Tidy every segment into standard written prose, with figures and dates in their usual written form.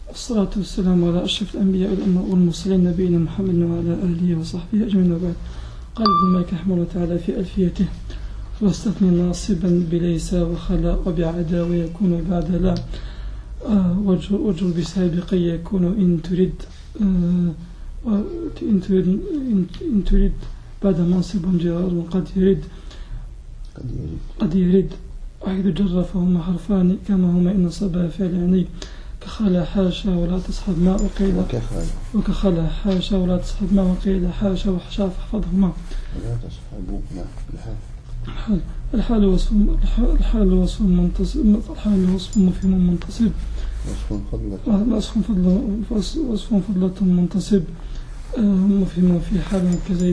والصلاة والسلام على أشرف الأنبياء والمرسلين نبينا محمد وعلى آله وصحبه أجمعين وبعد. قال ابن مالك رحمه الله تعالى في ألفيته: واستثني ناصبا بليس وخلا وبعدا ويكون بعد لا وجر بسابق يكون إن تريد بعد منصب جرار قد يرد وحيد جر فهما حرفان كما هما إن صبا فعلاني كخلا حاشا ولا تصحب ما وقيل وكخلا حاشا ولا تصحب ما وقيل حاشا وحشا فاحفظهما. ولا تصحبوا ما الحال وصف مفهم منتصب وصف فضلة منتصب مفهم في حال كزيد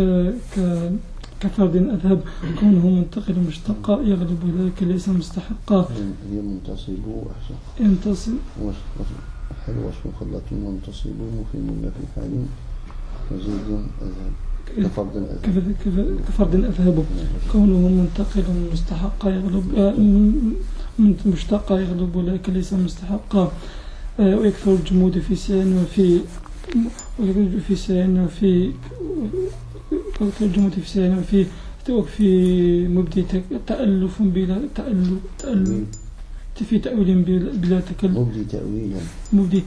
كفرد أذهب كونه منتقل مشتقا يغلب ذلك ليس مستحقا. هي منتصب وأحسن ينتصب حال وصف فضلة منتصب مفهم في حال كزيد أذهب كفرد أذهب كونه منتقل مستحقا يغلب مشتقا يغلب ذلك ليس مستحقا. ويكثر الجمود في سين وفي مبدي تألف بلا في تأويل بلا تكلف مبدي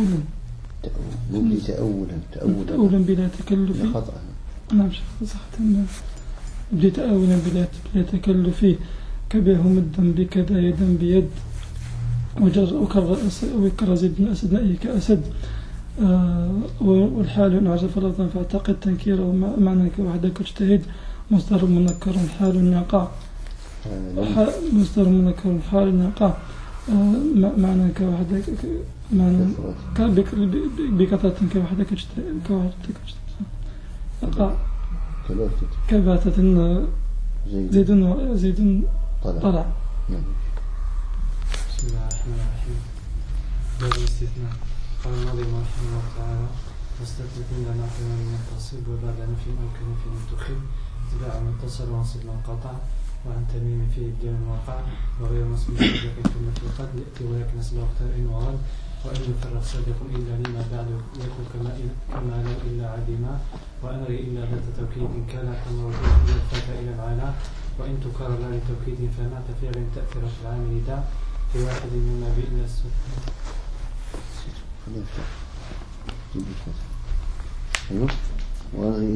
تأولا بلا تكلف. نعم صح مبدي تأولا بلا تكلف كبه مدا بكذا يدا بيد وكر زيد بن أسد نأي كأسد. والحال إن عرف لفظا فاعتقد تنكيره معنى كوحدك اجتهد. مصدر منكر حال يقع مصدر منكر حال يقع معنى كوحدك معنى بكثرة كوحدك اجتهد يقع كباتة زيد طلع. بسم الله الرحمن الرحيم. باب الاستثناء. قال الناظم رحمه الله تعالى: واستثنى كل ناقل من يتصل وبعد نفي ممكن في منتخب اتباع متصل وانصب منقطع وعن تميم فيه الدين الواقع وغير نصب صادق في النفي قد يأتي ولكن نصب اختار إن ورد وإن يفرق صادق إلا لما بعد يكون كما لا إلا عدما وأنري إلا ذات توكيد كان كموجود إلى الفتى إلى العلا وإن تكرر لا لتوكيد فما تفعل تأثير في العامل دا في واحد مما بإلا السكن. وأنري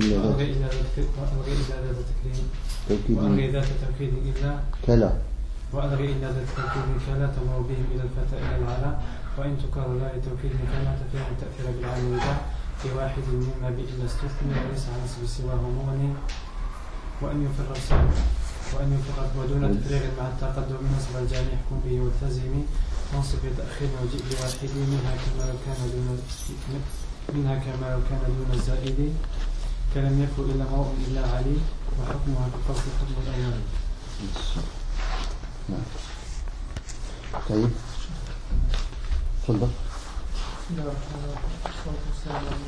إلا ذات توكيد إلا كلا وأنري إلا ذات توكيد كلا تمر بهم إلى الفتى إلى العلا وإن تكرر لا لتوكيد فما تفعل تأثير بالعامل دا في واحد مما بإلا السكن وليس على نسب سواه مغني وأن يفرق ودون تفريغ مع التقدم نصب الجامع يحكم به والتزم منصب تأخير وجيء لواحد منها كما لو كان دون الزائد كلم يكن إلا موء إلا علي وحكمها كفصل حكم الأول. طيب تفضل. بسم الله الرحمن الرحيم. والصلاة والسلام على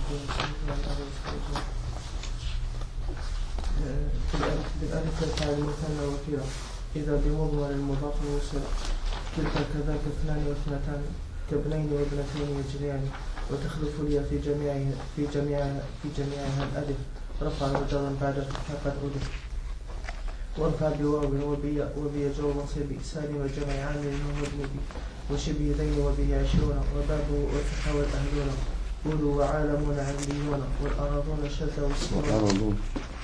بالألف الفاعل مثنى وكيرا إذا بمضمر المضاف وصل تلك كذاك اثنان واثنتان كابنين وابنتين يجريان وتخلف لي في جميعها الألف رفع وجرا بعد فتحة قد ألف وارفع بواو وبي جو منصب سالم جمع عامل ومذنب وشبه ذين وبه عشرون وباب وفتح والأهلون قولوا وعالمون عليون والأراضون شد والسنون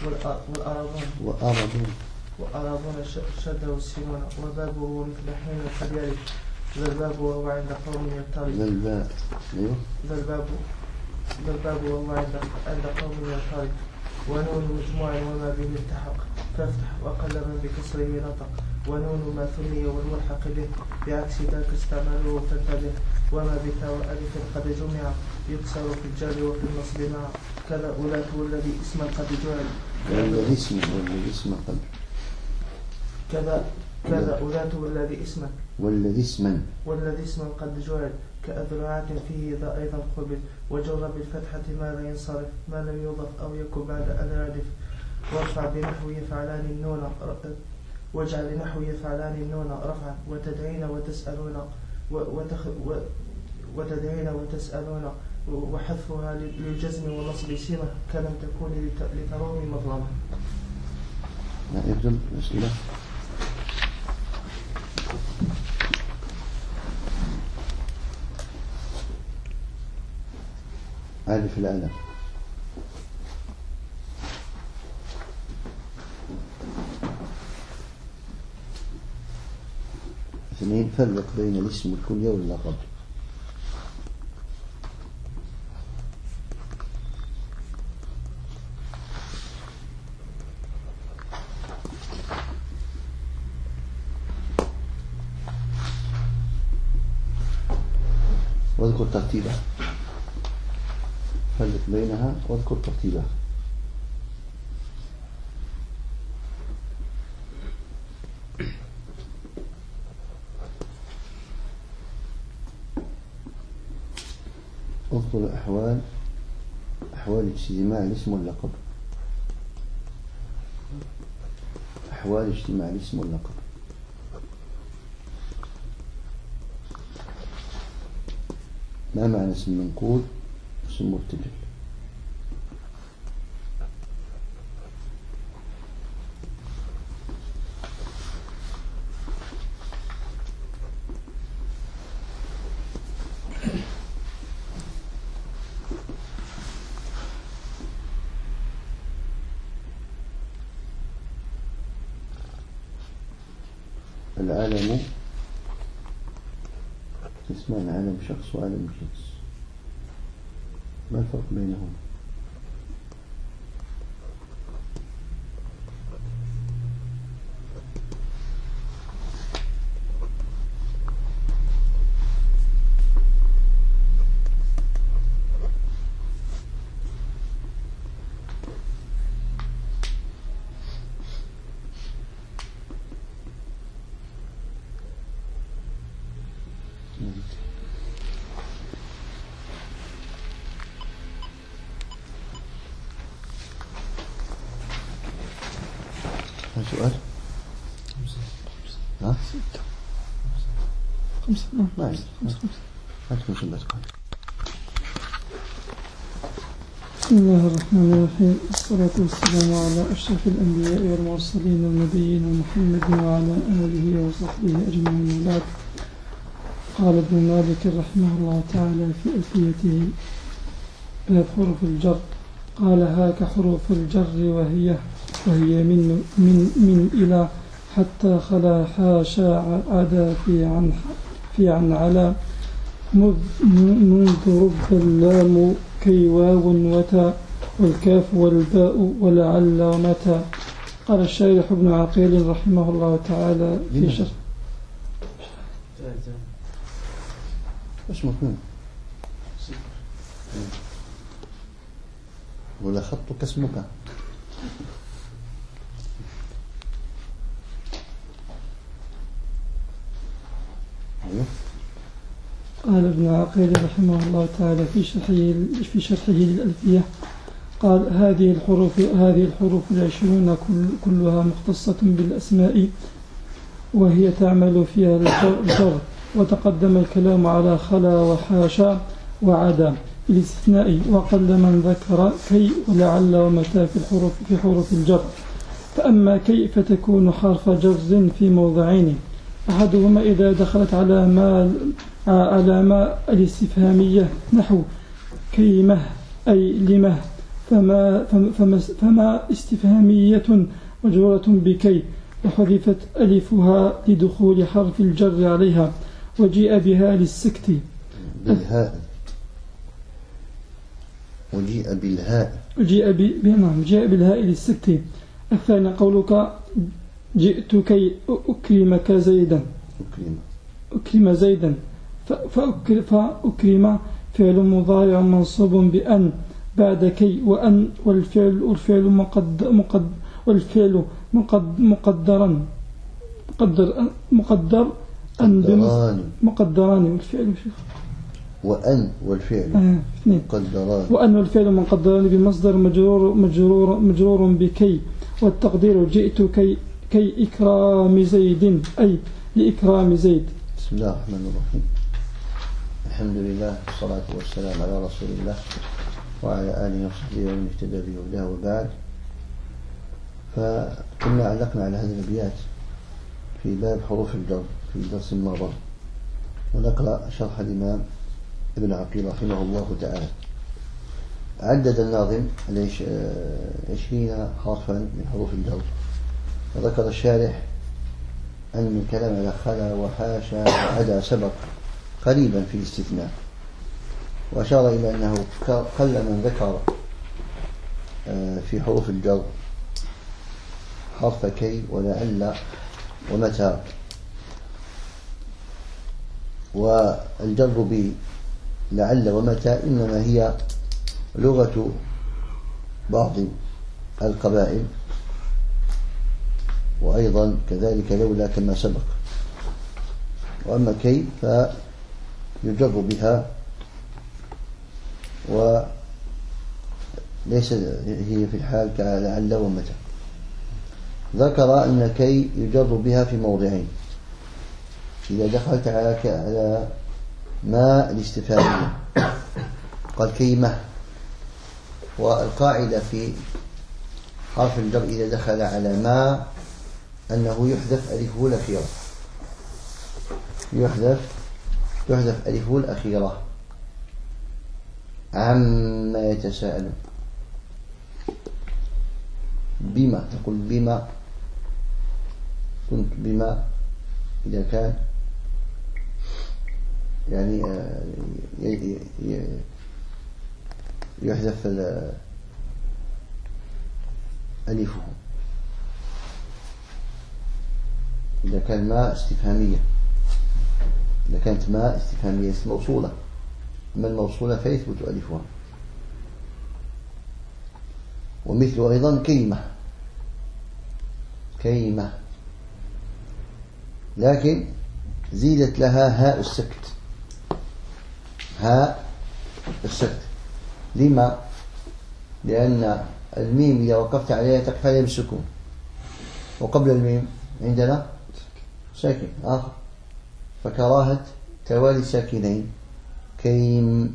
وأراضون شد والسنون وبابه مثل حين قد يرد ذا الباب وهو عند قوم يضطرب ذا الباب وهو عند قوم يضطرب ونون مجموع وما به التحق فافتح وقل من بكسره نطق ونون ما ثني والملحق به بعكس ذاك استعماله فانتبه وما بثاء ألف قد جمع يكسر في الجر وفي النصب مع كذا أولات والذي اسما قد جعل كذا أولات والذي اسما قد جعل كأذرعات فيه ذا أيضا قبل وجر بالفتحة ما لا ينصرف ما لم يضف أو يكن بعد أذرادف وارفع بنحو يفعلان النون واجعل نحو يفعلان النون رفعا وتدعين وتسألون وتدعين وتسألون وحذفها للجزم والنصب سمة كلم تكون لترومي مظلمة. يكتب الأسئلة. ألف الألف. 2 فرق بين الاسم والكنية واللقب. واذكر ترتيبها. فرق بينها واذكر ترتيبها. اذكر أحوال اجتماع الاسم واللقب. أحوال اجتماع الاسم واللقب. ما معنى اسم منقول اسم مرتجل؟ العالم اسمان، عالم شخص وعالم جنس، ما الفرق بينهم؟ سؤال؟ 5 ما بسم الله الرحمن الرحيم. الصلاة والسلام على أشرف الأنبياء والمرسلين والنبيين محمد وعلى آله وصحبه أجمعين. بعد. قال ابن مالك رحمه الله تعالى في ألفيته باب حروف الجر. قال هاك حروف الجر وهي من إلى حتى خلا حاشا عدا في عن على منذ رب اللام كي واو وتاء والكاف والباء ولعل ومتى. قال الشارح ابن عقيل رحمه الله تعالى في شرح ايش مفهوم؟ ولا خطك اسمك؟ قال ابن عقيل رحمه الله تعالى في شرحه للألفية قال هذه الحروف 20 كلها مختصة بالأسماء وهي تعمل فيها الجر. وتقدم الكلام على خلا وحاشا وعدا في الاستثناء، وقل من ذكر كي ولعل ومتى في حروف الجر. فأما كي فتكون حرف جر في موضعين، أحدهما إذا دخلت على ما الاستفهامية نحو كيمه أي لمه، فما استفهامية مجرورة بكي وحذفت ألفها لدخول حرف الجر عليها وجيء بها للسكت بالهاء. جيء بالهاء للسكت. الثاني قولك جئت كي أكرمك زيدا. أكرم زيدا. فأكرم فعل مضارع منصوب بأن بعد كي وأن والفعل مقدران والفعل وأن والفعل مقدران. وأن والفعل مقدران بمصدر مجرور بكي، والتقدير جئت كي إكرام زيد أي لإكرام زيد. بسم الله الرحمن الرحيم. الحمد لله والصلاة والسلام على رسول الله وعلى آله وصحبه ومن اهتدى بهداه وبعد. فكنا علقنا على هذه الأبيات في باب حروف الجر في درس مضى، ونقرأ شرح الإمام ابن عقيل رحمه الله تعالى. عدد الناظم 20 حرفا من حروف الجر، وذكر الشارح أن الكلام على خلا وحاشا وعدا سبق قريبا في الاستثناء، وأشار إلى أنه قل من ذكر في حروف الجر حرف كي ولعل ومتى. والجر بلعل ومتى إنما هي لغة بعض القبائل، وأيضا كذلك لولا كما سبق. وأما كي فيجر بها وليس هي في الحال كلعل ومتى. ذكر أن كي يجر بها في موضعين: إذا دخلت على ما الاستفهامية قال كيمة. والقاعدة في حرف الجر إذا دخل على ما أنه يحذف ألفه الأخيرة، يحذف ألفه الأخيرة. عما يتساءلون، بما تقول بما كنت بما إذا كان يعني يحذف ألفه إذا كان ما استفهامية، إذا كانت ما استفهامية موصولة. أما الموصولة فيثبت ألفها. ومثل أيضا كيمة لكن زيدت لها هاء السكت. هاء السكت لما؟ لأن الميم إذا وقفت عليها تقف عليها بالسكون، وقبل الميم عندنا ساكن آخر، فكراهة توالي ساكنين كيم.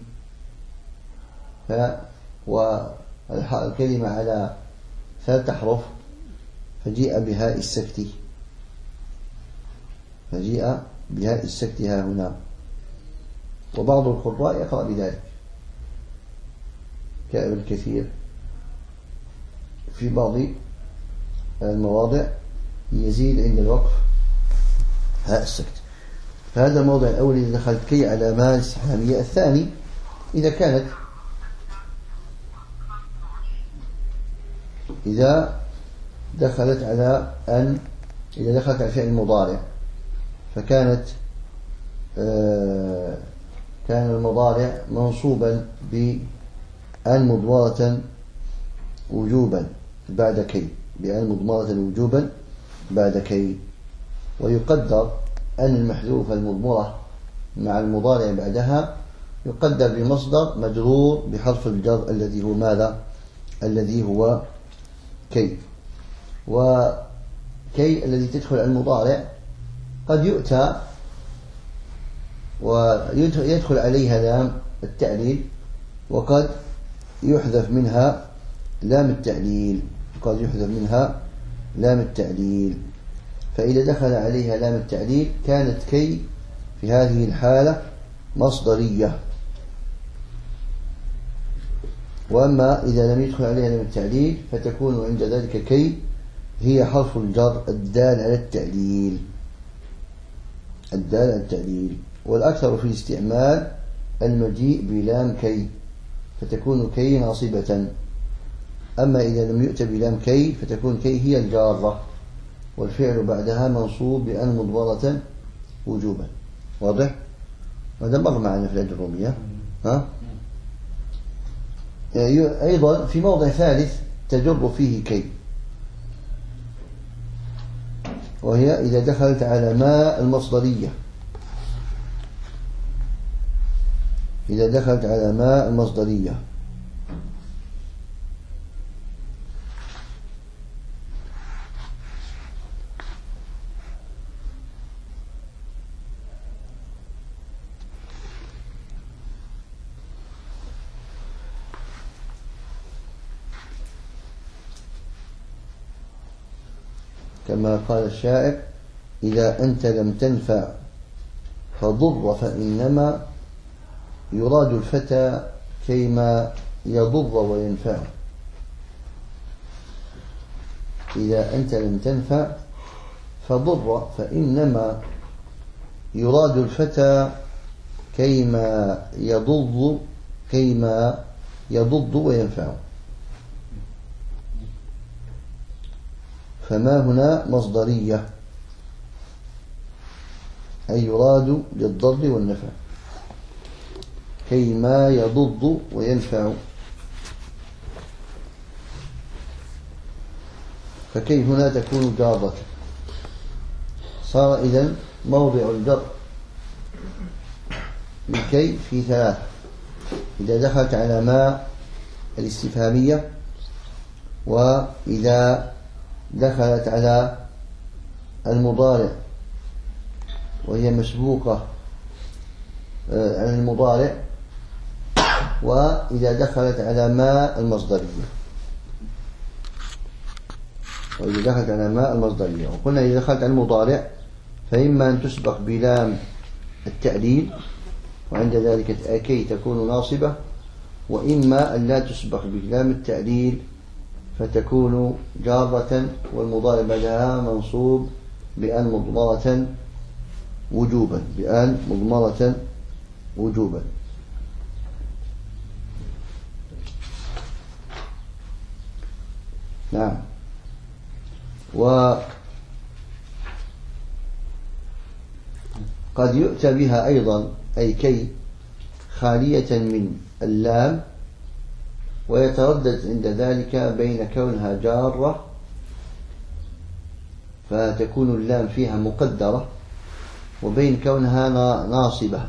والكلمة على 3 أحرف فجيء بهاء السكت ها هنا. وبعض القراء يقرأ بذلك كابن كثير في بعض المواضع يزيد عند الوقف هاء السكت. فهذا الموضع الأول إذا دخلت كي على ما الاستفهامية. الثاني إذا دخلت على الفعل المضارع، فكانت كان المضارع منصوبا بأن مضمرة وجوبا بعد كي، ويقدر أن المحذوف المضمرة مع المضارع بعدها يقدر بمصدر مجرور بحرف الجر الذي هو ماذا؟ الذي هو كي. وكي الذي تدخل على المضارع قد يؤتى ويدخل عليها لام التعليل، وقد يحذف منها لام التعليل. فإذا دخل عليها لام التعليل كانت كي في هذه الحالة مصدرية. وأما إذا لم يدخل عليها لام التعليل فتكون عند ذلك كي هي حرف الجر الدال على التعليل. والأكثر في الاستعمال المجيء بلام كي، فتكون كي ناصبة. أما إذا لم يؤت بلام كي فتكون كي هي الجارة، والفعل بعدها منصوب بأن مضمرة وجوبا. واضح؟ هذا مر معنا في الأجرومية. أيضا في موضع ثالث تجر فيه كي، وهي إذا دخلت على ما المصدرية. كما قال الشاعر: إذا أنت لم تنفع فضر، فإنما يراد الفتى كيما يضر وينفع. إذا أنت لم تنفع فضر، فإنما يراد الفتى كيما يضر وينفع. فما هنا مصدرية، أي يراد للضر والنفع، كيما يضر وينفع. فكي هنا تكون جارة. صار إذن موضع الجر لكي في ثلاث: إذا دخلت على ما الاستفهامية، وإذا دخلت على المضارع وهي مسبوقة عن المضارع، وإذا دخلت على ما المصدرية. وقلنا إذا دخلت على المضارع فإما أن تسبق بلام التعليل، وعند ذلك كي تكون ناصبة، وإما أن لا تسبق بلام التعليل فتكون جارة، والمضارع بعدها منصوب بأن مضمرة وجوبا. نعم. وقد يؤتى بها أيضا، أي كي خالية من اللام، ويتردد عند ذلك بين كونها جارة فتكون اللام فيها مقدرة، وبين كونها ناصبة.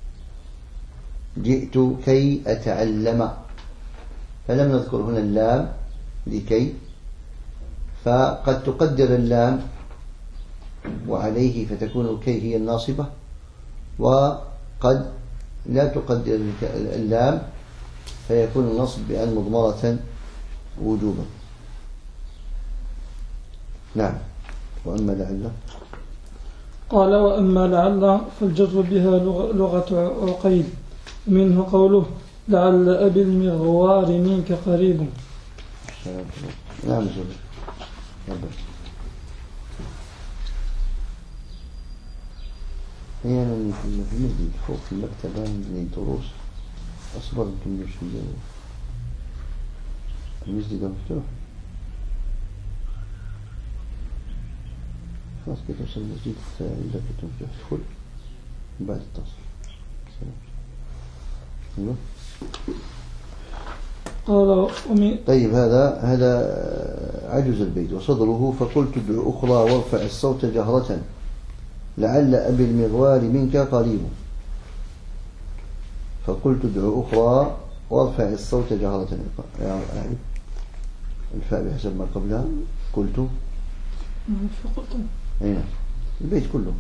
جئت كي أتعلم، فلم نذكر هنا اللام لكي، فقد تقدر اللام وعليه فتكون كي هي الناصبة، وقد لا تقدر اللام فيكون النصب بأن مضمرة وجوبا. نعم. وأما لعل، قال: وأما لعل فالجر بها لغة عقيل، منه قوله: لعل أبي المغوار منك قريب. نعم زبر. أحيانا في المسجد فوق في المكتبة من دروس أصبر يمكن شوية، المسجد مفتوح، خلاص كده توصل المسجد إذا كنت مفتوح تدخل بعد التصل. قال: طيب، هذا عجز البيت. وصدره: فقلت ادع أخرى وارفع الصوت جهرة، لعل أبي المغوار منك قريب. فقلت ادع أخرى وارفع الصوت جهرة، يعني الفاء بحسب ما قبلها. قلت أين البيت كله.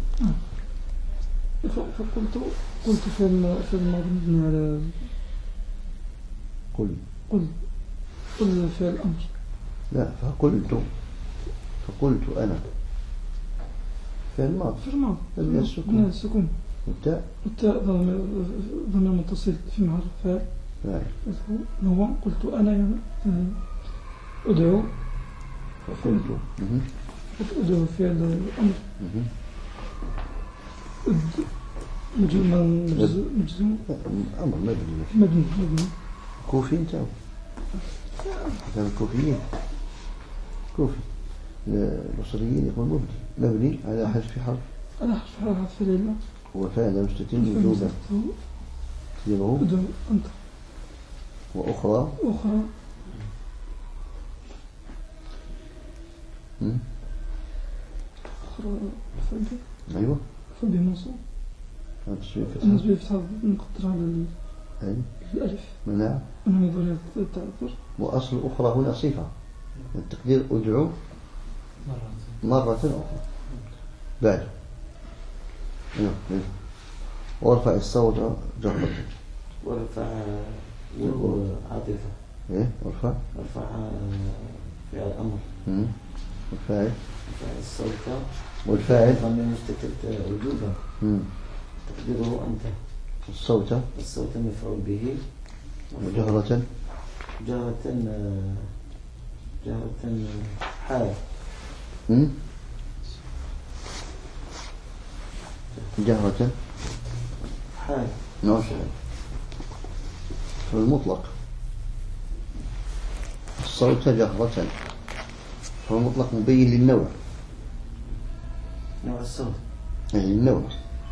فقلت في المبني على قل في الأمر. لا، فقلت أنا في الماضي السكون، والتاء ضمير متصل في محل فاعل. هو قلت أنا أدعو، فقلت أدعو فعل الأمر مجزوم، أمر مبني كوفي. انت كان الكوفيين البصريين يقول مبني على حذف حرف لله، هو فعل مستتم وجوبا تديره أنت. وأخرى أيوة فبي منصوب، النسبة يفتح نقدر على الألف منع من التعذر. وأصل أخرى هنا صفة، التقدير أدعو مرة أخرى بعد. وارفع الصوت جهرة، وارفع عاطفة. وارفع فعل الأمر والفاعل الصوت والفاعل ضمير مستتر وجوبا تقديره أنت. الصوت مفعول به وجهرة جهرة حال جهرة حال نوع المطلق الصوت جهرة فالمطلق مبين للنوع نوع الصوت يعني النوع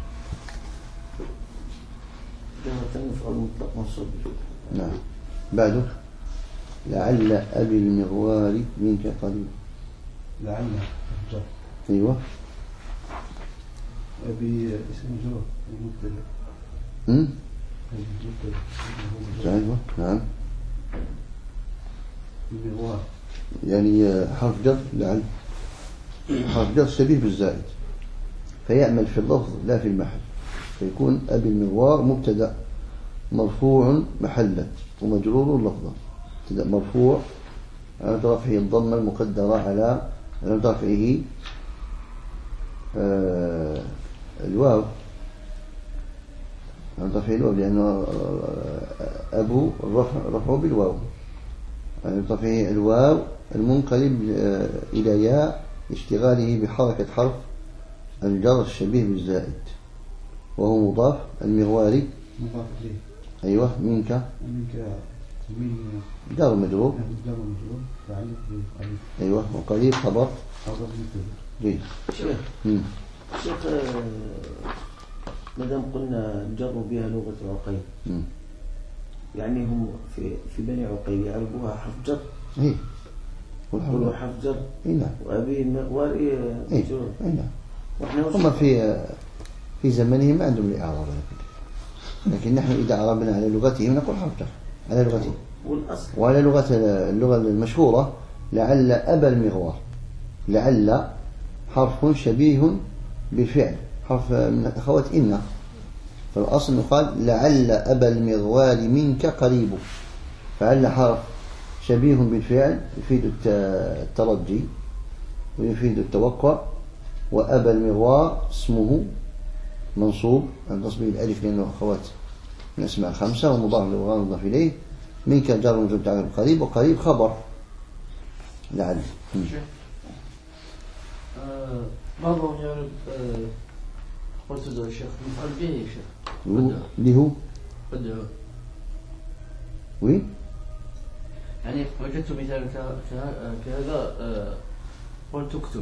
جهرة مفعول مطلق منصوب. نعم. بعده لعل أبي المغوار منك قريب. لعل جر. أيوة. أبي اسم جر مبتدأ. أيوة. نعم. المغوار يعني حرف جر لعل حرف جر شبيه بالزائد فيعمل في اللفظ لا في المحل فيكون أبي المغوار مبتدأ مرفوع محلا ومجرور لفظا. مبتدأ مرفوع على رفعه الضمة المقدرة على رفعه الواو على رفعه الواو لأنه أبو رفعه بالواو على رفعه الواو المنقلب إلى ياء اشتغاله بحركة حرف الجر الشبيه بالزائد وهو مضاف. المغواري مضاف إليه. أيوة. منك جار مجرور. أيوة. وقريب خبر جيد. شيخ مادام قلنا الجر بها لغة عقيل يعني هم في بني عقيل يعرفوها حرف جر. إيه يقولوا حرف جر. نعم. وأبي المغواري مجرور. نعم. هم في زمنهم ما عندهم الإعراب لكن نحن إذا عربنا على لغتهم نقول حرف جر على لغتهم وعلى اللغة المشهورة لعل أبا المغوار. لعل حرف شبيه بالفعل حرف من أخوات إن فالأصل يقال لعل أبا المغوار منك قريب فعل حرف شبيه بالفعل يفيد الترجي ويفيد التوقع. وأبا المغوار اسمه منصوب عن تصبيح الألف لأنه أخوات من أسماء 5 ومضاف للغاء مضاف إليه. منك جار مجرور تعرف قريب وقريب خبر لعل. بعضهم يعرف قلت له يا شيخ مفعول به يا شيخ اللي هو ادعو وي يعني وجدت مثال كهذا قلت اكتب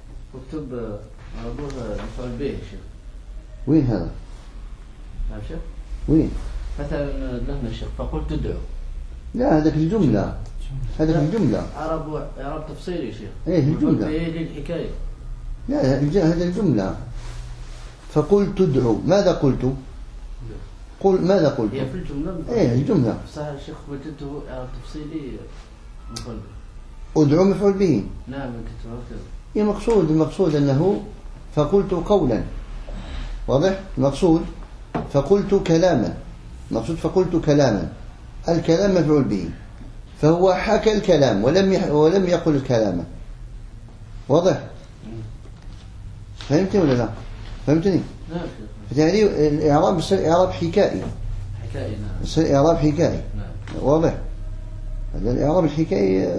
مفعول به يا شيخ. وين هذا؟ نعم شيخ. وين مثلا لهنا الشيخ فقلت ادعو. لا هذاك الجملة هذاك الجملة عرب تفصيلي يا شيخ. ايه الجملة للحكاية. لا هذا الجملة فقلت ادعو. ماذا قلت؟ ماذا قلت؟ هي في الجملة. ايه الجملة صح يا شيخ وجدته عرب تفصيلي مفعول به. ادعو مفعول به. نعم كتبه كذا. المقصود أنه فقلت قولا واضح. المقصود فقلت كلاما. المقصود فقلت كلاما. الكلام مفعول به فهو حكى الكلام ولم يقل الكلام. واضح. فهمتني ولا لا؟ فهمتني؟ نعم. فتعني الإعراب يصير إعراب حكائي. نعم. يصير إعراب حكائي. نعم. واضح. هذا الإعراب الحكائي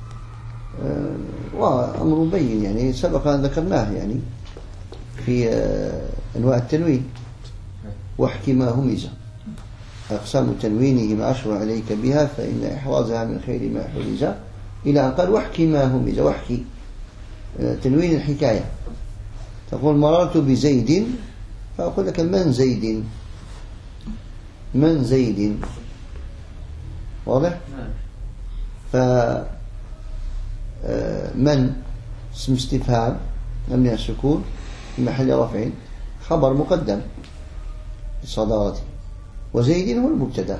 وأمر مبين يعني سبق أن ذكرناه يعني في أنواع التنوين. واحكي ما همز أقسام تنوينه ما أشر عليك بها فإن إحرازها من خير ما حرز إلى أن قال واحكي ما همز. واحكي تنوين الحكاية. تقول مررت بزيد فأقول لك من زيد. واضح. من اسم استفهام مبني على السكون في محل رفع خبر مقدم لصدارته وزيد هو المبتدا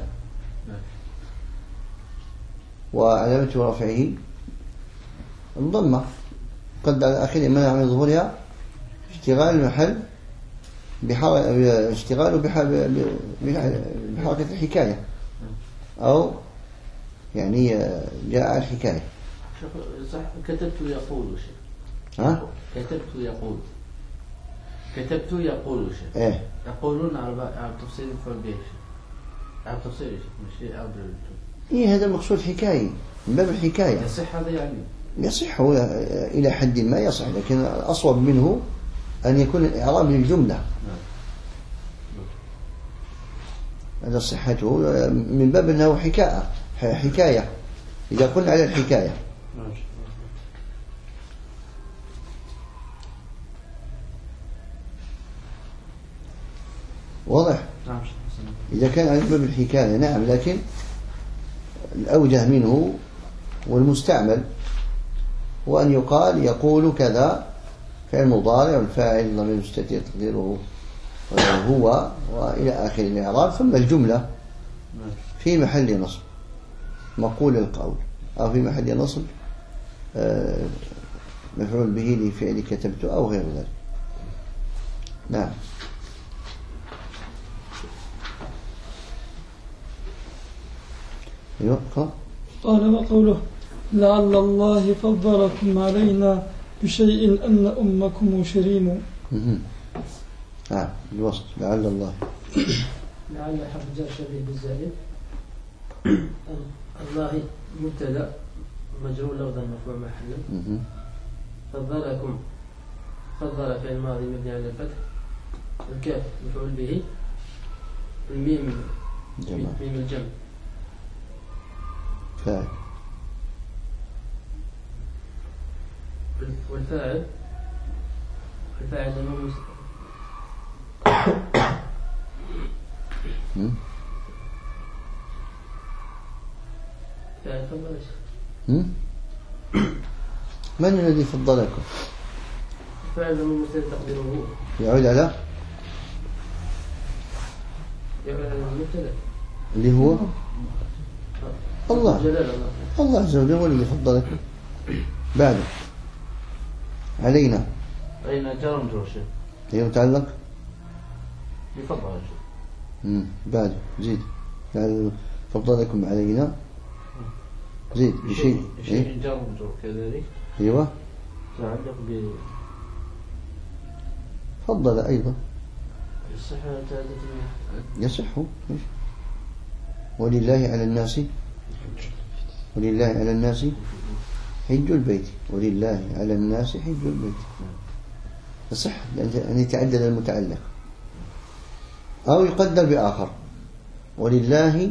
وعلامة رفعه الضمة قد على آخره منع من ظهورها اشتغال المحل اشتغاله بحركة الحكاية أو يعني جاء الحكاية. صح كتبت يقول شيء. ها؟ كتبت يقول شيء. إيه. يقولون على تفسير مفعول به شيء. على تفسير شيء مش على إيه هذا المقصود حكاية من باب الحكاية. يصح هذا يعني؟ يصح إلى حد ما يصح، لكن الأصوب منه أن يكون الإعراب للجملة. هذا صحته من باب أنه حكاية إذا قلنا على الحكاية. واضح؟ إذا كان على باب الحكاية نعم، لكن الأوجه منه والمستعمل هو أن يقال يقول كذا فعل مضارع والفاعل ضمير مستتر تقديره هو وإلى آخر الإعراب، ثم الجملة في محل نصب مقول القول أو في محل نصب مفعول به لفعل كتبت أو غير ذلك. نعم. أيوة. قال وقوله لعل الله فضلكم علينا بشيء أن أمكم شريم. الوسط لعل الله. لعل حرف جر شبيه بالزائد. الله مبتدا مجرور لفظا مرفوع محلا. فضلكم فضل فعل ماضي مبني على الفتح. الكاف مفعول به. الميم ميم الجمع فاعل. والفاعل الإمام فاعل فضل. من الذي فضلكم؟ فاعل من مثل تقديره يعود على المبتدا اللي هو الله. الله عز وجل هو الذي فضلكم. بعد علينا جار مجرور شيء. هي متعلق بفضل شيء. بعد زيد فضلكم علينا زيد بشيء جار مجرور كذلك. ايوه تعلق ب فضل ايضا يصح. ولله على الناس حج البيت. ولله على الناس حج البيت يصح أن يتعدد المتعلق أو يقدر بآخر. ولله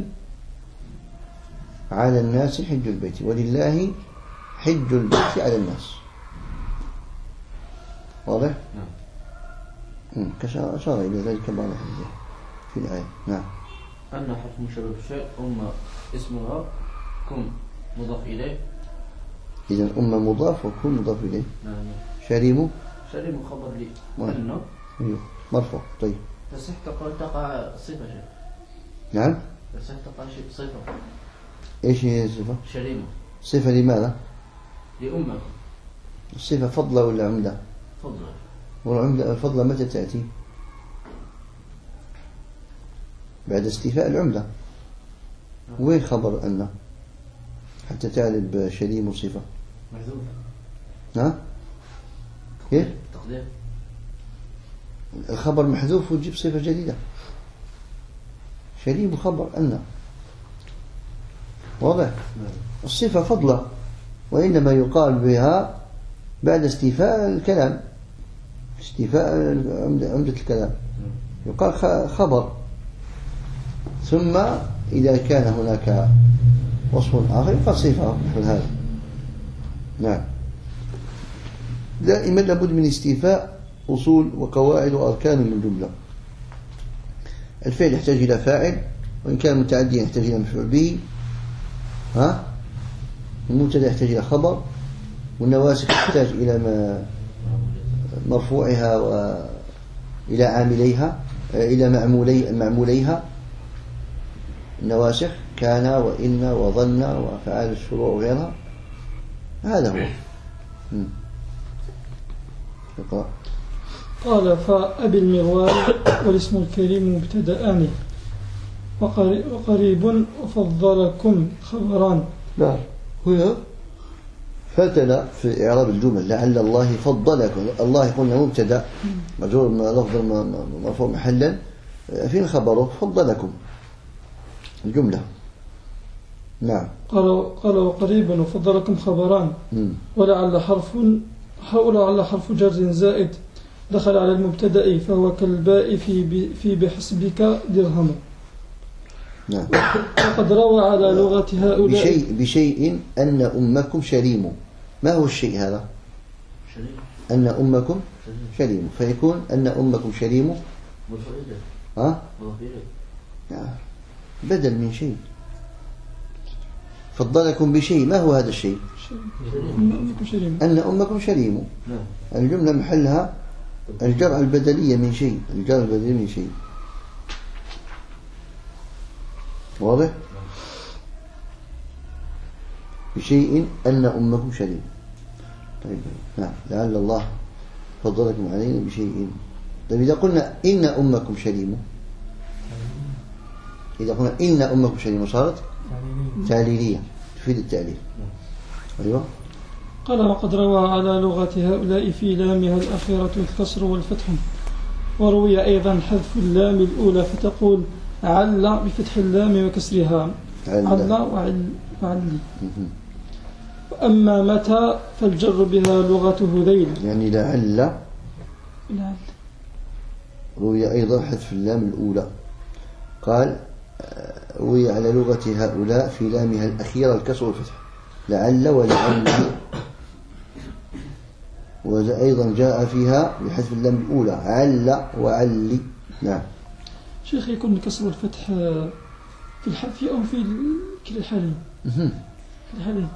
على الناس حج البيت. ولله حج البيت على الناس. واضح؟ أشار إلى ذلك بعض الحديث في الآية. نعم. أن حرف مشبه بالشيء اسمها كن مضاف إليه. إذن مضاف وكن مضاف إليه. نعم. شريم خبر لي أنه أيوه مرفوع. طيب تصح تقع صفة شيء. نعم تصح تقع شيء صفة. إيش هي الصفة؟ شريم. صفة لماذا؟ لأمة. الصفة فضلة ولا عمدة؟ فضلة. والعمدة الفضلة متى تأتي؟ بعد استيفاء العمدة. وين خبر أن حتى تعلب شريم صفة محذوف. ها؟ كيف؟ تقدير الخبر محذوف وتجيب صفة جديدة. شريم خبر أن. واضح؟ الصفة فضلة وإنما يقال بها بعد استيفاء الكلام، استيفاء عمدة الكلام يقال خبر. ثم إذا كان هناك وصف آخر يقال صفة نحو هذا. نعم. دائما لابد من استيفاء أصول وقواعد وأركان للجملة. الفعل يحتاج إلى فاعل، وإن كان متعديا يحتاج إلى مفعول به. المبتدا يحتاج إلى خبر، والنواسخ تحتاج إلى مرفوعها وإلى عامليها إلى معموليها. النواسخ كان وإن وظن وأفعال الشروع وغيرها. هذا هو. اقرأ. قال فأبي المغوال والاسم الكريم مبتدأان وقريب وفضلكم خبران. لا هنا فتلا في إعراب الجمل لعل الله فضلكم. الله قلنا مبتدأ مجرور من لفظ مرفوع محلا، فين خبره؟ فضلكم الجملة. نعم. قال وقريبا وفضلكم خبران، ولعل حرف جر زائد دخل على المبتدأ فهو كالباء في بحسبك درهم. نعم. وقد روى على لغة هؤلاء بشيء أن أمكم شريم. ما هو الشيء هذا؟ أن أمكم شريم، فيكون أن أمكم شريم بدل من شيء. فضلكم بشيء، ما هو هذا الشيء؟ أن أمكم شريم. الجملة محلها الجر البدلية من شيء، الجر البدلية من شيء. واضح؟ بشيء أن أمكم شريم. طيب نعم، لعل الله فضلكم علينا بشيء. طيب إذا قلنا إن أمكم شريم، إذا قلنا إن أمكم شريم صارت تعليلية تفيد التعليل. أيوة. قال وقد روى على لغة هؤلاء في لامها الأخيرة الكسر والفتح، وروي أيضا حذف اللام الأولى فتقول عل بفتح اللام وكسرها عل وعلي. وأما متى فالجر بها لغة هذيل، يعني لعل. روي أيضا حذف اللام الأولى. قال روي على لغة هؤلاء في لامها الأخيرة الكسر والفتح، لعل ولعل. وأيضا جاء فيها بحذف اللام الأولى عل وعلي. نعم. شيخ، يكون الكسر والفتح في الحذف أو في كلا الحالين؟ في الحالين.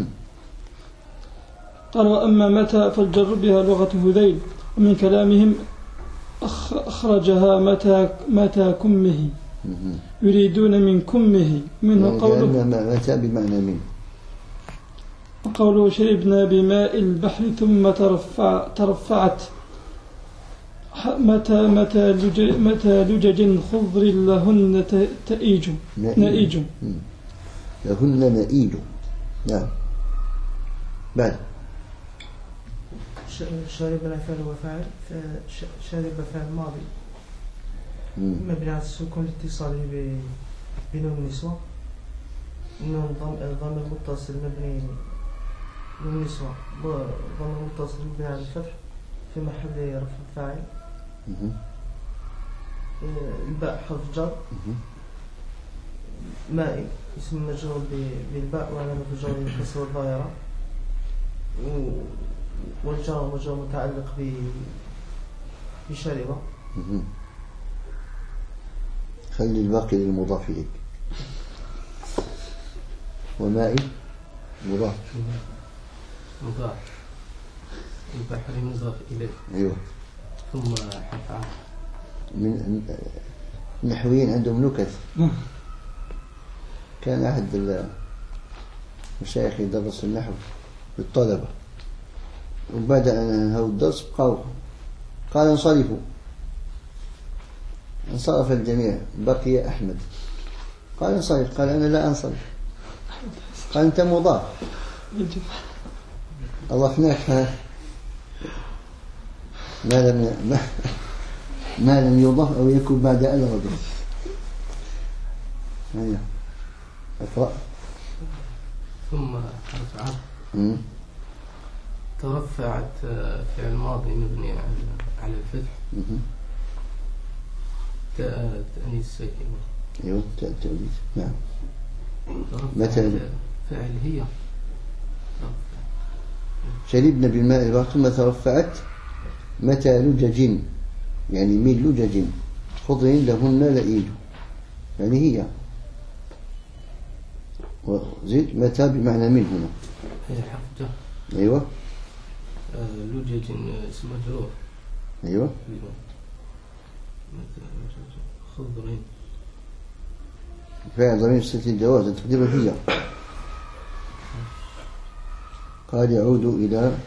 قال وأما متى فالجر بها لغة هذيل، ومن كلامهم أخرجها متى كمه، يريدون من كمه، منه قوله متى بمعنى من، وقوله شربنا بماء البحر ثم ترفعت متى لجج خضر لهن نائج. لهن نائج. نعم. بعد شربنا فعل وفاعل، شرب فعل ماضي مبني على السكون لاتصاله بنون النسوة. نون ضمير متصل مبني نون النسوة، ضمير متصل مبني على الفتح في محل رفع فاعل. الباء حرف جر، مائي اسم مجرور بالباء وعلامة جره الكسر والظاهرة، والجار مجرور متعلق بشربة. خلي الباقي للمضاف إليك. ومائي مضاف البحر مضاف إليه. أيوه. ثم حفا من النحويين عندهم نكت. كان أحد المشايخ يدرس النحو للطلبة، وبعد أن انهوا الدرس قال انصرفوا. انصرف الجميع، بقي أحمد. قال انصرف، قال أنا لا أنصرف. قال أنت مضاف، أضفناك ما لم يضاف أو يكون بعد أن رضف. أيوه. اقرأ. ثم حرف عطف ترفعت فعل ماضي مبني على الفتح. تأنيث ساكنة. أيوه تأنيث. نعم. مثلا فعل هي شربنا بالماء البحر ثم ترفعت متى لجج، يعني من لجج خضر لهن لئيج، يعني هي. وزيد متى بمعنى من هنا. هي حرف جر. أيوة. لجج اسم مجرور. أيوة. خضر فاعل ضمير صلة الجواز تقديره هي. قال يعود إلى،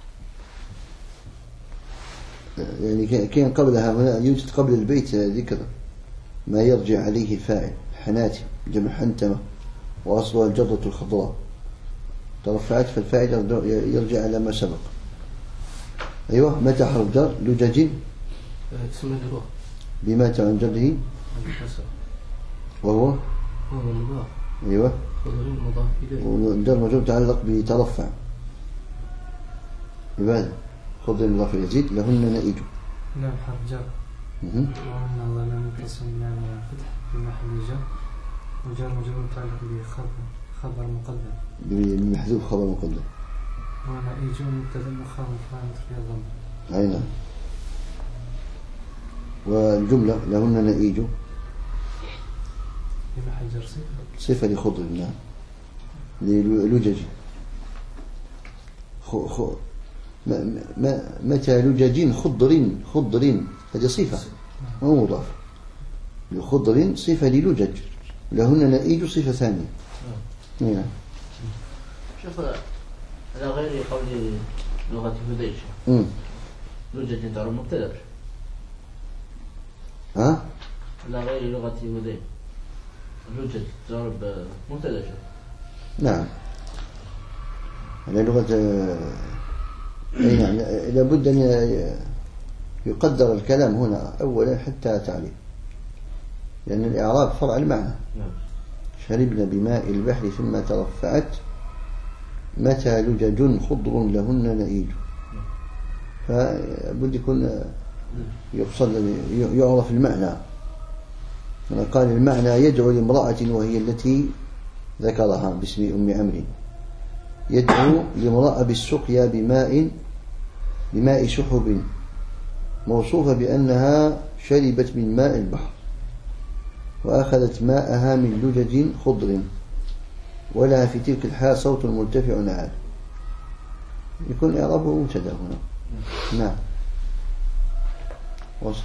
يعني كان قبلها هنا يوجد قبل البيت ذكر ما يرجع عليه فاعل. حناتم جمع حنتمة وأصلها الجرة الخضراء. ترفعت فالفاعل يرجع على ما سبق. أيوة. متى حرف جر؟ لجج اسم مجرور بمتى عن جره الكسر وهو هو مضاف أيوة. خضر مضاف إليه والجر مجرور تعلق بترفع لماذا؟ خضر مضاف يزيد لهن نائج. نعم حرف جر ومن الله لم يتصل نعم فتح بمحل جر وجر مجرور متعلق بخبر مقدم بمحذوف خبر مقدم. وأنا إيجون مبتدأ مؤخر متفاعل في الضمة. أي نعم. والجملة لهن نائج بمحل جر صفة لخضر. نعم. للجج متى لجج خضر هذه صفة مو مضاف. لخضر صفة للجج لهن نائج صفة ثانية. نعم. شوف على غير قول لغة هديشة لجج تعرف مبتدأ ها؟ على غير لغة هدي لجج تعرف مبتدأ. نعم. على لغة أي نعم. لابد أن يقدر الكلام هنا أولا حتى تعرف، لأن الإعراب فرع المعنى. شربنا بماء البحر ثم ترفعت متى لجج خضر لهن نائج. فبد يكون يقصد يعرف المعنى. قال المعنى يدعو لامرأة وهي التي ذكرها باسم أم عمرو، يدعو لامرأة بالسقيا بماء سحب موصوفة بأنها شربت من ماء البحر وأخذت ماءها من لجج خضر ولها في تلك الحال صوت مرتفع عال. يكون إعرابه مبتدأ هنا. نعم. وصل.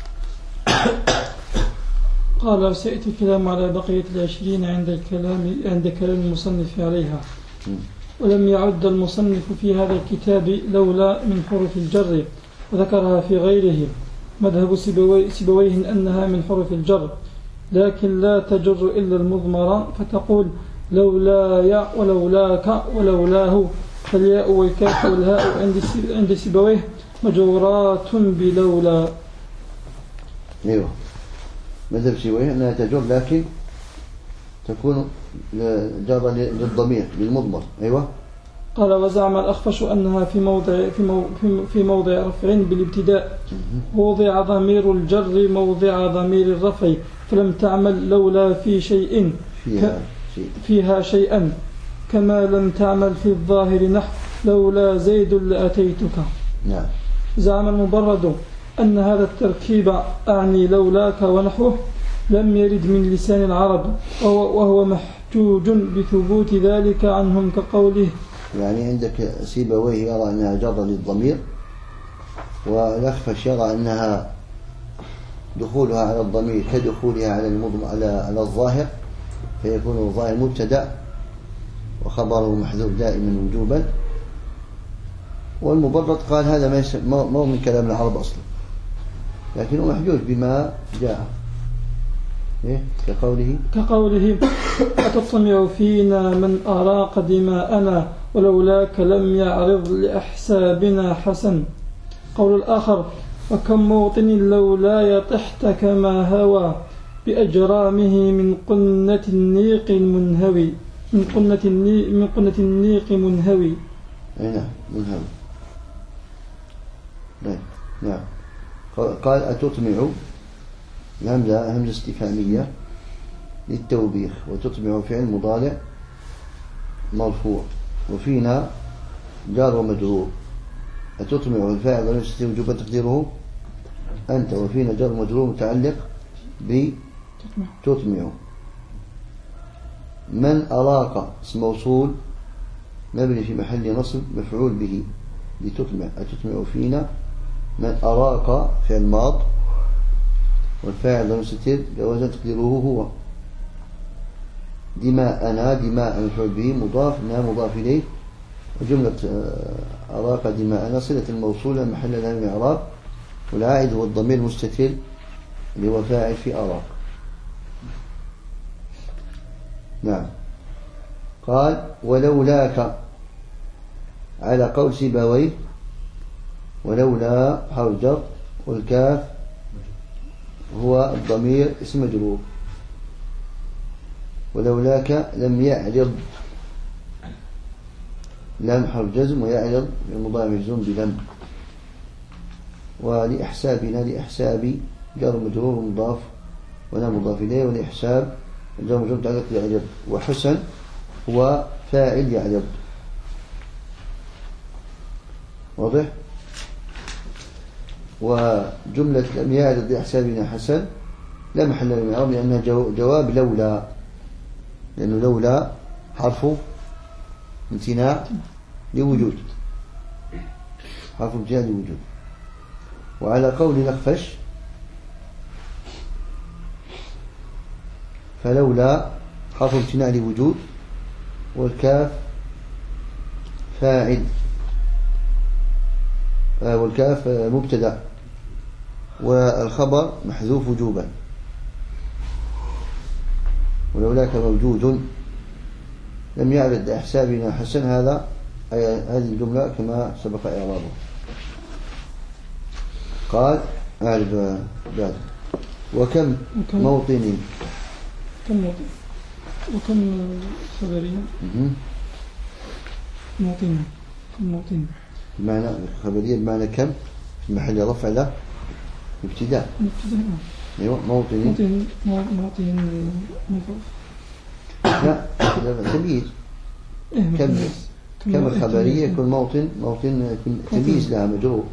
قال سيأتي الكلام على بقية 20 عند كلام المصنف عليها. ولم يعد المصنف في هذا الكتاب لولا من حروف الجر وذكرها في غيره. مذهب سيبويه أنها من حروف الجر لكن لا تجر إلا المضمرة، فتقول لولاي ولولاك ولولاه، فالياء والكاف والهاء عند سيبويه مجورات بلولا. ايوه. مذهب سيبويه أنها تجر لكن تكون جارة للضمير للمضمر. أيوة. قال وزعم الأخفش أنها في موضع رفع بالابتداء ووضع ضمير الجر موضع ضمير الرفع، فلم تعمل لولا في شيء فيها شيئا، كما لم تعمل في الظاهر نحو لولا زيد لأتيتك. نعم. زعم المبرد أن هذا التركيب أعني لولاك ونحوه لم يرد من لسان العرب وهو محجوج بثبوت ذلك عنهم، كقوله يعني عندك سيبويه يرى أنها جر للضمير، والأخفش يرى أنها دخولها على الضمير كدخولها على الظاهر، فيكون الظاهر مبتدأ وخبره محذوف دائما وجوبا. والمبرد قال هذا ما هو من كلام العرب أصلا، لكنه محجوج بما جاء. كقوله أتطمع فينا من أراق دماءنا ولولاك لم يعرض لأحسابنا حسن. قول الآخر وكم موطن لولا يطحت كما هوى بأجرامه من قنة النيق منهوي من قنة النيق منهوي. نعم منهوي. نعم. قال أتطمع همزة استفهامية للتوبيخ، وتطمع فعل مضارع مرفوع، وفينا جار ومجرور. أتطمع الفاعل ضمير مستتر وجوبا تقديره أنت، وفينا جار ومجرور متعلق بتطمع. من أراق اسم موصول مبني في محل نصب مفعول به لتطمع. أتطمع فينا من أراق فعل ماض، والفاعل ضمير مستتر جوازا تقديره هو. دماء مفعول به مضاف مضاف إليه، وجملة أراق دماءنا صلة الموصولة محل لها من إعراب، والعائد هو الضمير المستتر اللي هو فاعل في أراق. نعم. قال ولولاك على قول سيبويه ولولا حرف جر والكاف هو الضمير اسم مجرور ولولاك لم يعرض لام حرف جزم ويعرض المضارع مجزوم بلم ولأحسابنا لأحساب جر مجرور مضاف ولا مضاف إليه ولإحساب جر مجرور متعلق يعرض وحسن هو فاعل يعرض واضح. وجملة لم يعرض لأحسابنا حسن لا محل له من الإعراب لأنها جواب لولا لأنه لولا حرف امتناع لوجود حرف امتناع لوجود. وعلى قول الأخفش فلولا حرف امتناع لوجود والكاف فاعل والكاف مبتدأ والخبر محذوف وجوبا ولولاك موجود لم يعرض لأحسابنا حسن هذه الجملة كما سبق إعرابه. قال أعرف بعد وكم موطن وكم خبرية موطن بمعنى خبرية بمعنى كم في محل رفع له ابتداء. أيوة موطن لا تمييز كم الخبرية يكون موطن يكون تمييز لها مجرور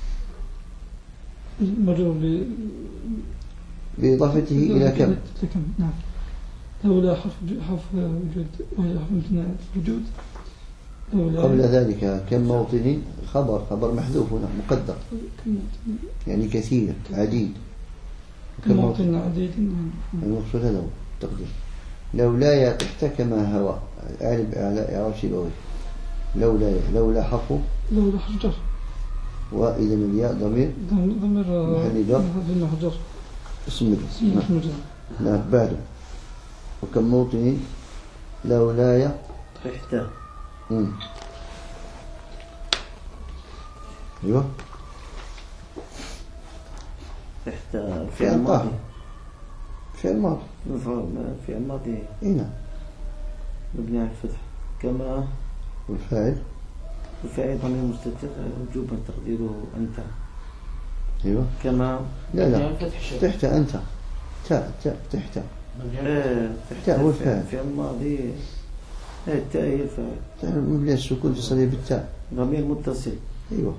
بإضافته إلى كم. نعم. لولا حرف وجود وهي حرف امتناع وجود. قبل ذلك كم موطن خبر محذوف هنا مقدر يعني كثير عديد. كم موطن عديد. المقصود هذا هو التقدير. لولا تحت كما هو على إعراب سيبويه لولا حرف جر وإذا الياء ضمير محل جر اسم مجرور. نعم بعده وكم موطن لولاي تحت ايوه تحت فعل ماضي فعل ماضي هنا مبني على الفتح كما والفاعل ضمير مستتر وجوبا تقديره أنت. ايوه كما لا تحت أنت تحت هو الفاعل فعل ماضي التاء هي الفاعل مبني السكون تصل بالتاء ضمير متصل. ايوه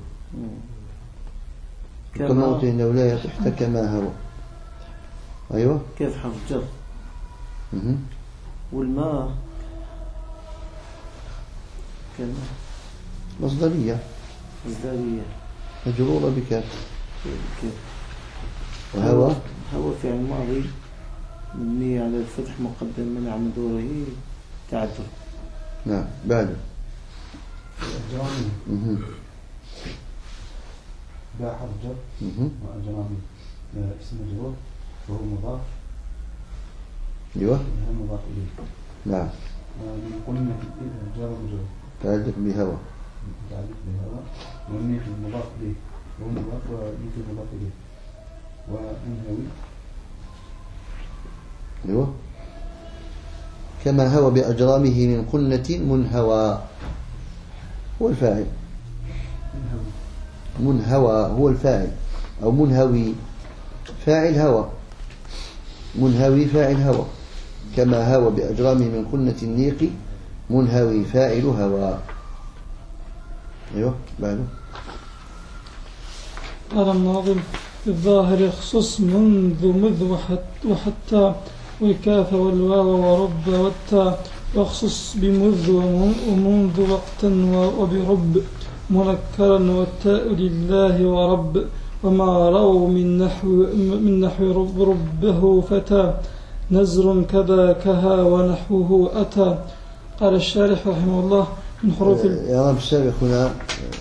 كما موطن لولاي تحت كما هو. ايوه كيف حرف جر والماء كما مصدرية مجرورة بكاف وهو فعل ماضي مبني على الفتح مقدم من عمدوره تعذر. نعم بعده باء حرف جر وأجرامي اسم مجرور وهو مضاف. ايوه مضاف إليه. نعم قلنا جر مجرور تعلق بهوى والنيف المضاف إليه وهو مضاف ونيف المضاف إليه ومنهوي. ايوه كما هو بأجرامه من قلة منهوى هو الفاعل منهوى هو الفاعل أو منهوي فاعل هوى منهوي فاعل هوى كما هوى بأجرامه من قلة النيق منهوي فاعل هوى. ايوه بعده قال الناظم الظاهر يخصص مذ وحتى والكاف والواو ورب والتاء واخصص بمذ ومنذ وقتا وبرب منكرا والتاء لله ورب وما رأوا من نحو ربه فتى نزر كذا كها ونحوه أتى. قال الشارح رحمه الله من حروف الإعراب السابق هنا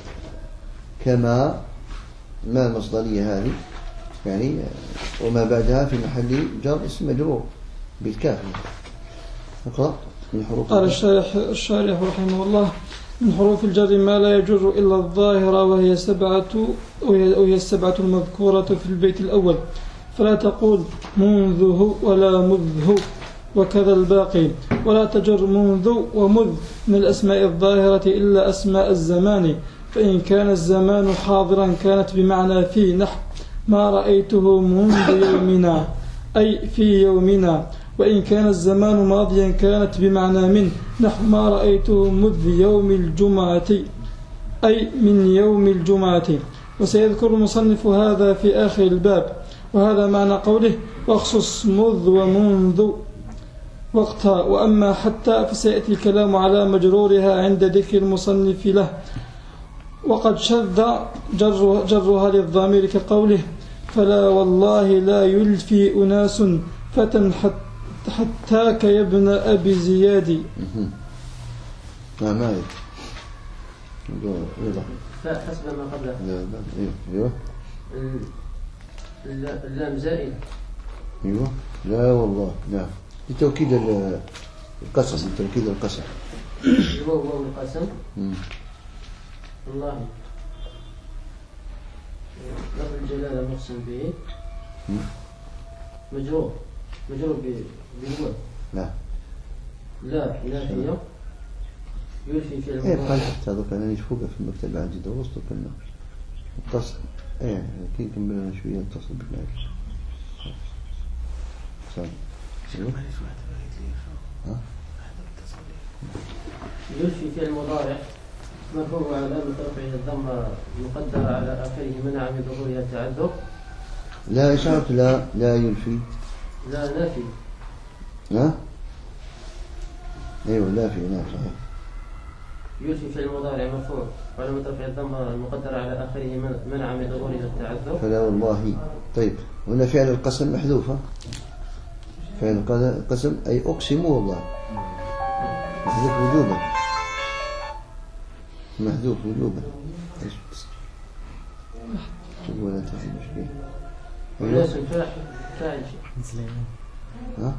كما ما المصدرية هذه يعني وما بعدها في محل جر اسم مجرور بالكاف. اقرأ. من حروف قال الشارح رحمه الله: من حروف الجر ما لا يجر إلا الظاهرة، وهي السبعة المذكورة في البيت الأول، فلا تقول منذه ولا مذه، وكذا الباقي. ولا تجر منذ ومذ من الأسماء الظاهرة إلا أسماء الزمان، فإن كان الزمان حاضرا كانت بمعنى في، نحو ما رأيته منذ يومنا أي في يومنا. وإن كان الزمان ماضيا كانت بمعنى من، نحو ما رأيته مذ يوم الجمعة أي من يوم الجمعة. وسيذكر المصنف هذا في آخر الباب. وهذا معنى قوله: واخصص مذ ومنذ وقتها. وأما حتى فسيأتي الكلام على مجرورها عند ذكر المصنف له. وقد شذ جرها للضمير كقوله: فلا والله لا يلفي أناس فتى حتاك يا ابن أبي زياد. ما هي حسب ما قبله. ايوه اللام زائد. ايوه لا والله نعم، لتوكيد القسم، لتوكيد القسم. واو القسم. والله لفظ الجلالة مقسم به مجرور بالواو. لا فيه يلفي في المضارع. قال حتى هذوك انا نشوفه في المكتب عندي درسته كنا اتصل كي نكمل شويه نتصل بك يلفي في المضارع مرفوع علامة رفعه الضمة مقدرة على آخره منع من ظهورها التعذر. لا إشارة لا يلفي. لا نافي. أيوة لا في نعم صحيح. يلفي في المضارع مرفوع علامة رفعه الضمة المقدرة على آخره منع من ظهورها التعذر. فلا والله. طيب هنا فعل القسم محذوفة. فعل القسم أي أقسم والله محذوف وجوبا. محذوف وجوبا. ولا تفي مشكلة. وناس فاعل. ها؟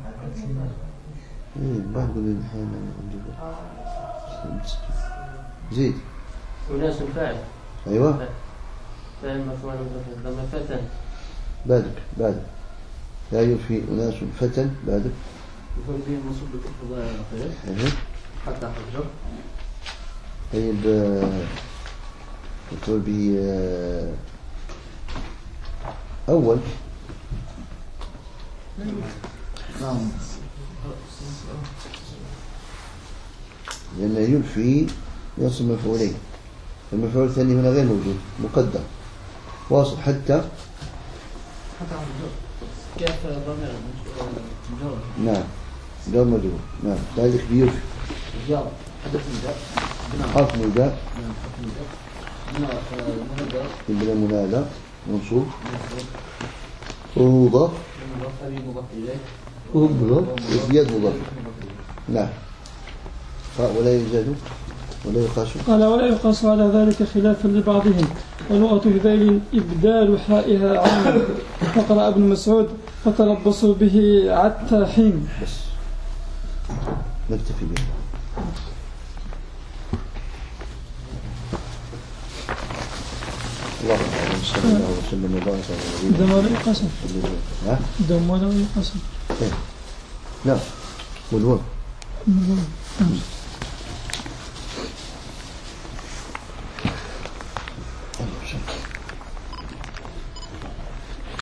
بعد قول الحين زيد. وناس فاعل. أيوة. فاعل مرفوع لما فتن. بعدك. لا يلفي أناس فتى بعدك. يقول به المنصوب بالإفضاء الأخير. حتى حجر. طيب يقول به أول. لأن يلفي ينصب مفعولين، المفعول الثاني هنا غير موجود مقدر واصل حتى كيف ضمير مجرور؟ نعم جار مجرور. نعم ذلك بيلفي جار حدث نداء حرف نداء منادى بلا منادى منصوب ومضاف وزياد مضاف. نعم ولا يزاد ولا يقاس. قال: ولا يقاس على ذلك خلافا لبعضهم، ولغة هذيل إبدال حائها عين. فقرأ ابن مسعود: فتربصوا به حتى حين. بس نكتفي به. اللهم صل وسلم وبارك على نبينا. دم ولا يقسم. دم ولا يقسم. لا والواو.